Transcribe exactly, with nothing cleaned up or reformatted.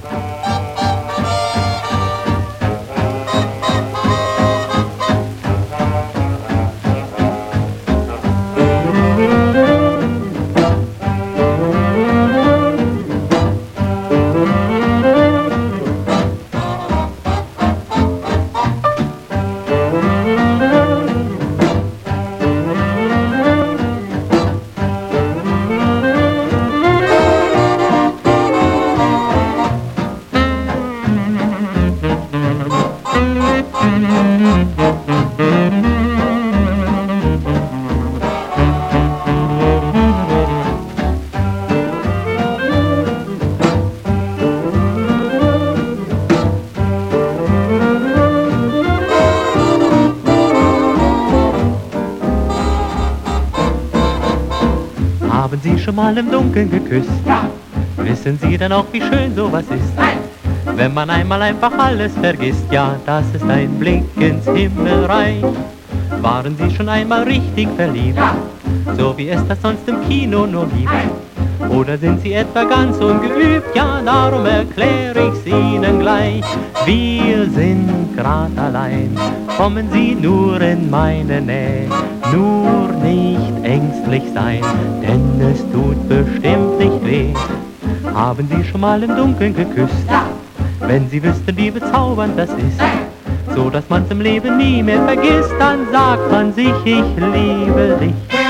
Haben Sie schon mal im Dunkeln geküsst? Ja. Wissen Sie denn auch, wie schön sowas ist? Nein. Wenn man einmal einfach alles vergisst, ja, das ist ein Blick ins Himmelreich. Waren Sie schon einmal richtig verliebt? Ja. So wie es das sonst im Kino nur gibt? Nein. Oder sind Sie etwa ganz ungeübt? Ja, darum erkläre ich's Ihnen gleich. Wir sind grad allein, kommen Sie nur in meine Nähe. Nur nicht ängstlich sein, denn es tut bestimmt nicht weh. Haben Sie schon mal im Dunkeln geküsst? Ja. Wenn Sie wüssten, wie bezaubernd das ist, so dass man's im Leben nie mehr vergisst, dann sagt man sich, ich liebe dich.